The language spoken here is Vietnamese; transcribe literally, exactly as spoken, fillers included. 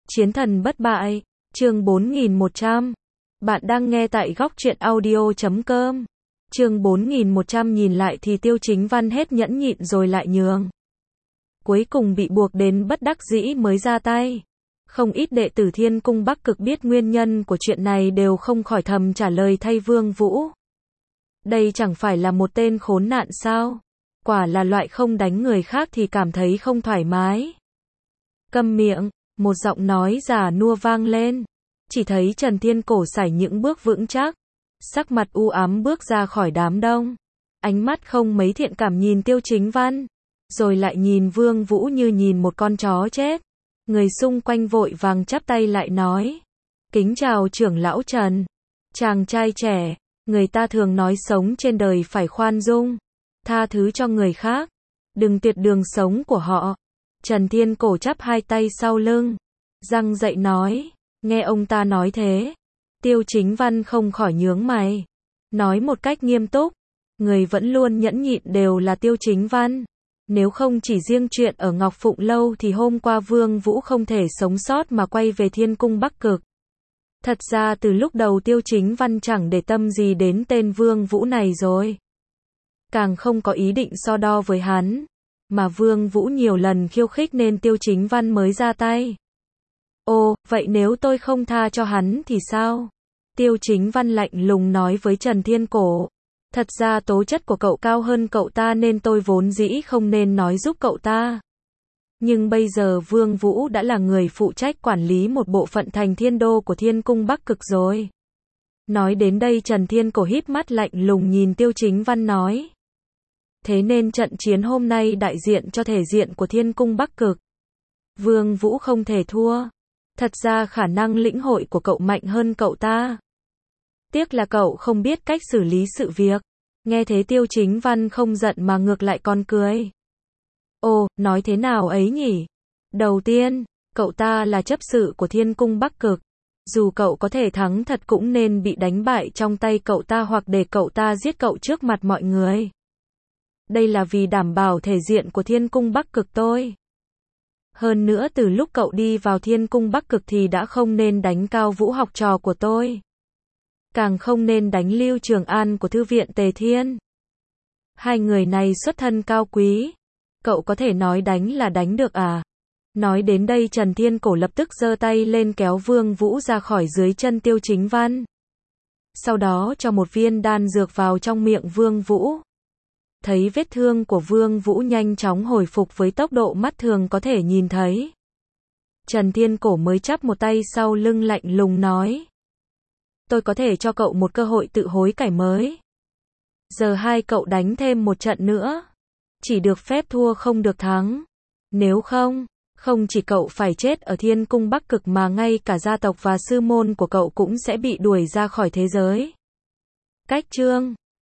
Chiến thần bất bại, chương bốn nghìn một trăm. Bạn đang nghe tại góc truyện audio chấm com. Chương bốn nghìn một trăm nhìn lại thì Tiêu Chính Văn hết nhẫn nhịn rồi lại nhường. Cuối cùng bị buộc đến bất đắc dĩ mới ra tay. Không ít đệ tử Thiên Cung Bắc Cực biết nguyên nhân của chuyện này đều không khỏi thầm trả lời thay Vương Vũ. Đây chẳng phải là một tên khốn nạn sao? Quả là loại không đánh người khác thì cảm thấy không thoải mái. Câm miệng, một giọng nói già nua vang lên. Chỉ thấy Trần Thiên Cổ sải những bước vững chắc, sắc mặt u ám bước ra khỏi đám đông. Ánh mắt không mấy thiện cảm nhìn Tiêu Chính Văn, rồi lại nhìn Vương Vũ như nhìn một con chó chết. Người xung quanh vội vàng chắp tay lại nói: "Kính chào trưởng lão Trần." Chàng trai trẻ, người ta thường nói sống trên đời phải khoan dung, tha thứ cho người khác, đừng tuyệt đường sống của họ. Trần Thiên Cổ chắp hai tay sau lưng, răng dậy nói. Nghe ông ta nói thế, Tiêu Chính Văn không khỏi nhướng mày, nói một cách nghiêm túc: người vẫn luôn nhẫn nhịn đều là Tiêu Chính Văn. Nếu không chỉ riêng chuyện ở Ngọc Phụng Lâu thì hôm qua Vương Vũ không thể sống sót mà quay về Thiên Cung Bắc Cực. Thật ra từ lúc đầu Tiêu Chính Văn chẳng để tâm gì đến tên Vương Vũ này rồi, càng không có ý định so đo với hắn, mà Vương Vũ nhiều lần khiêu khích nên Tiêu Chính Văn mới ra tay. Ồ, vậy nếu tôi không tha cho hắn thì sao? Tiêu Chính Văn lạnh lùng nói với Trần Thiên Cổ. Thật ra tố chất của cậu cao hơn cậu ta nên tôi vốn dĩ không nên nói giúp cậu ta. Nhưng bây giờ Vương Vũ đã là người phụ trách quản lý một bộ phận thành thiên đô của Thiên Cung Bắc Cực rồi. Nói đến đây Trần Thiên Cổ híp mắt lạnh lùng nhìn Tiêu Chính Văn nói. Thế nên trận chiến hôm nay đại diện cho thể diện của Thiên Cung Bắc Cực. Vương Vũ không thể thua. Thật ra khả năng lĩnh hội của cậu mạnh hơn cậu ta. Tiếc là cậu không biết cách xử lý sự việc. Nghe thế Tiêu Chính Văn không giận mà ngược lại còn cười. Ồ, nói thế nào ấy nhỉ? Đầu tiên, cậu ta là chấp sự của Thiên Cung Bắc Cực. Dù cậu có thể thắng thật cũng nên bị đánh bại trong tay cậu ta hoặc để cậu ta giết cậu trước mặt mọi người. Đây là vì đảm bảo thể diện của Thiên Cung Bắc Cực tôi. Hơn nữa từ lúc cậu đi vào Thiên Cung Bắc Cực thì đã không nên đánh Cao Vũ học trò của tôi. Càng không nên đánh Lưu Trường An của Thư viện Tề Thiên. Hai người này xuất thân cao quý. Cậu có thể nói đánh là đánh được à? Nói đến đây Trần Thiên Cổ lập tức giơ tay lên kéo Vương Vũ ra khỏi dưới chân Tiêu Chính Văn. Sau đó cho một viên đan dược vào trong miệng Vương Vũ. Thấy vết thương của Vương Vũ nhanh chóng hồi phục với tốc độ mắt thường có thể nhìn thấy. Trần Thiên Cổ mới chắp một tay sau lưng lạnh lùng nói. Tôi có thể cho cậu một cơ hội tự hối cải mới. Giờ hai cậu đánh thêm một trận nữa. Chỉ được phép thua không được thắng. Nếu không, không chỉ cậu phải chết ở Thiên Cung Bắc Cực mà ngay cả gia tộc và sư môn của cậu cũng sẽ bị đuổi ra khỏi thế giới. Cách chương